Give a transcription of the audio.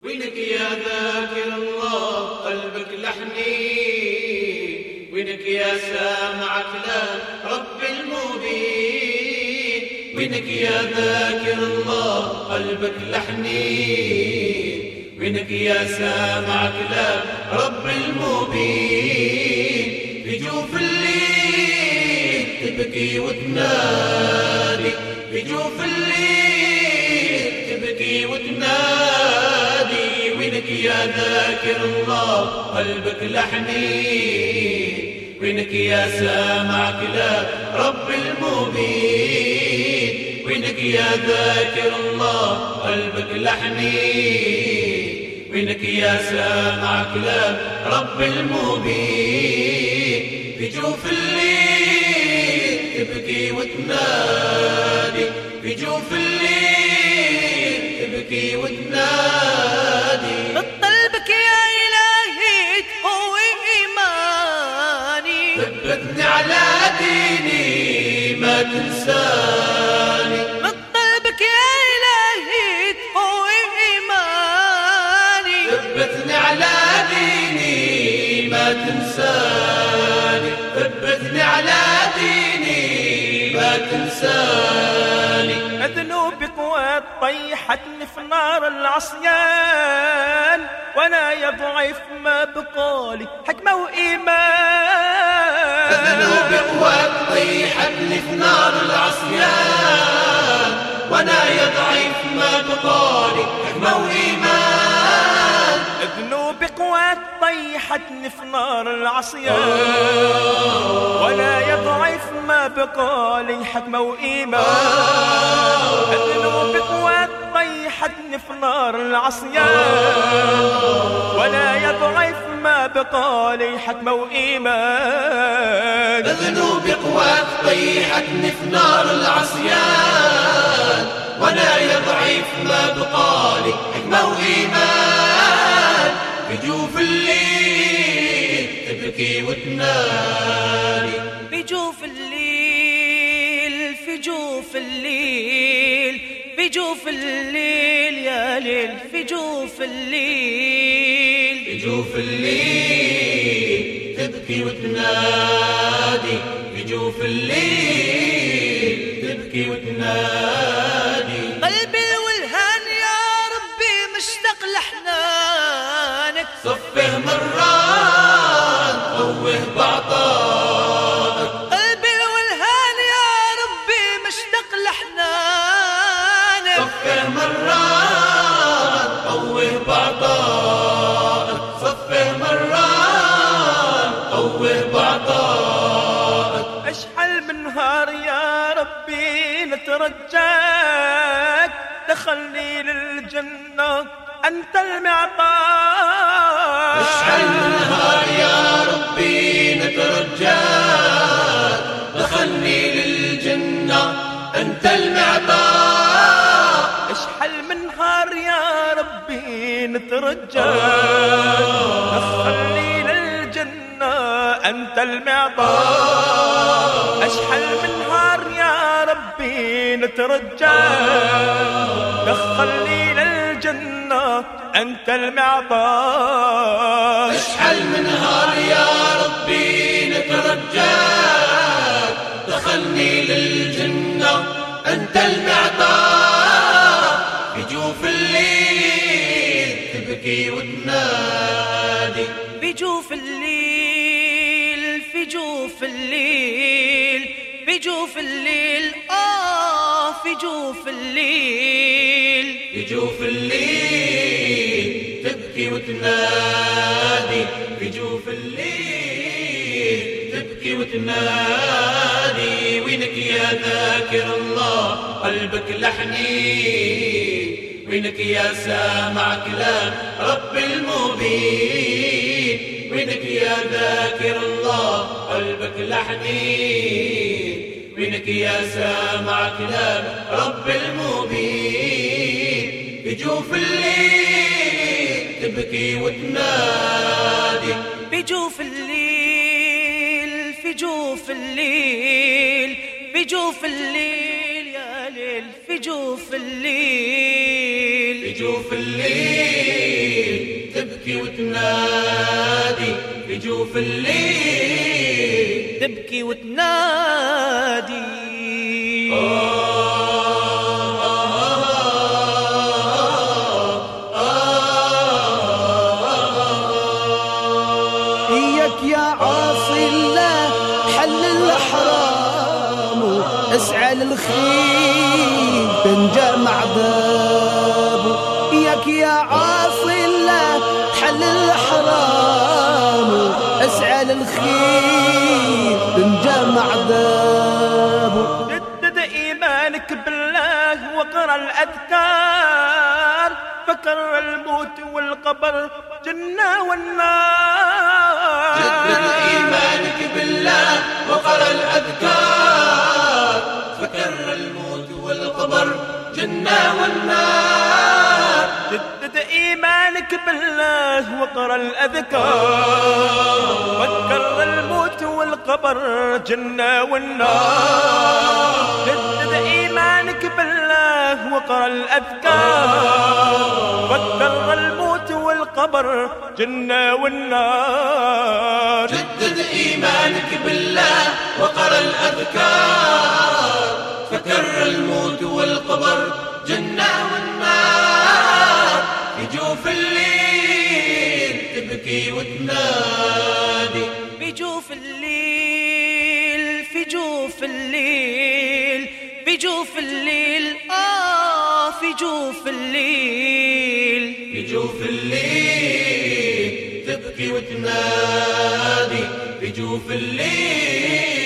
وينك يا ذاكر الله قلبك لحنين، وينك يا سامع كلام رب المبين، وينك يا ذاكر الله قلبك لحنين، وينك يا سامع كلام رب المبين. في جوف الليل تبكي وتنادي، في جوف الليل تبكي وتنادي، وينك يا ذاكر الله قلبك لحنين، وينك يا سامع كلام رب المبين، وينك يا ذاكر الله قلبك لحنين، وينك يا سامع كلام رب المبين. في جوف الليل تبكي وتنادي، في جوف الليل تبكي وتنادي، بقلبك يا إلهي تقوي إيماني، ثبتني على ديني ما تنساني، بقلبك يا إلهي تقوي إيماني، ثبتني على ديني ما تنساني، ثبتني على ديني ما تنساني. ذنوبك وطيحتني في نار العصيان، وانا يا ضعيف ما بقالي حكمة وإيمان. ذنوبك وطيحتني في نار العصيان، وانا يا ضعيف ما بقالي حكمة وإيمان. ذنوبك وطيحتني في نار العصيان، وانا يا ضعيف ما بقالي حكمة وإيمان. ذنوبك وطيحتني في نار العصيان، وانا يا ضعيف ما بقالي حكمة وإيمان. ذنوبك وطيحتني في نار العصيان، وانا يا ضعيف ما بقالي حكمة وإيمان. في جوف الليل تبكي وتنادي، في جوف الليل، في جوف الليل، في جوف الليل يا ليل، في جوف الليل، في جوف الليل تبكي وتنادي، في جوف الليل تبكي وتنادي. قلبي الولهان يا ربي مشتاق لحنانك، صفه مرات قوه بعطائك، قلبي الولهان يا ربي مشتاق لحنانك، صفه مرات قوه بعطائك، صفه مرات قوه بعطائك. اشحال من نهار يا ربي نترجاك، دخلني للجنة أنت المعطاء. اشحال من نهار يا ربي نترجاك، دخلني للجنة أنت المعطاء. اشحال من نهار يا ربي نترجاك، دخلني للجنة أنت المعطاء. اشحال من نهار يا ربي نترجاك، دخلني للجنة أنت المعطاء. اشحال من نهار يا ربي نترجاك، دخلني للجنة أنت المعطاء. في جوف الليل تبكي وتنادي، في جوف الليل، في جوف الليل، في جوف الليل، في جوف الليل، في جوف الليل تبكي وتنادي، في جوف الليل تبكي وتنادي. وينك يا ذاكر الله قلبك لحنين، وينك يا سامع كلام رب المبين، وينك يا ذاكر الله قلبك لحنين، وينك يا سامع كلام رب المبين. في جوف الليل تبكي وتنادي، في جوف الليل، في جوف الليل، في جوف الليل يا ليل، في جوف الليل، في جوف الليل تبكي وتنادي في جوف الليل، تبكي وتنادي. إياك يا عاصي الله حل الحرام، اسعى للخير تنجمع بابه. إياك يا عاصي الله حل الحرام، اسعى للخير تنجمع بابه. جدد إيمانك بالله وقرأ الأذكار، فكر الموت والقبر جنة والنار. جدد إيمانك بالله وقرأ الأذكار، فكر الموت والقبر جنة والنار. جدد إيمانك بالله وقرأ الأذكار، فكر الموت والقبر جنة والنار. جدد إيمانك بالله وقرأ الأذكار، فكر الموت والقبر جنة والنار. جدد إيمانك بالله وقرأ الأذكار، فكر الموت والقبر جنة والنار. في جوف الليل تبكي وتنادي، في جوف الليل، في جوف الليل، في جوف الليل، في جوف الليل، في جوف الليل تبكي وتنادي، في جوف الليل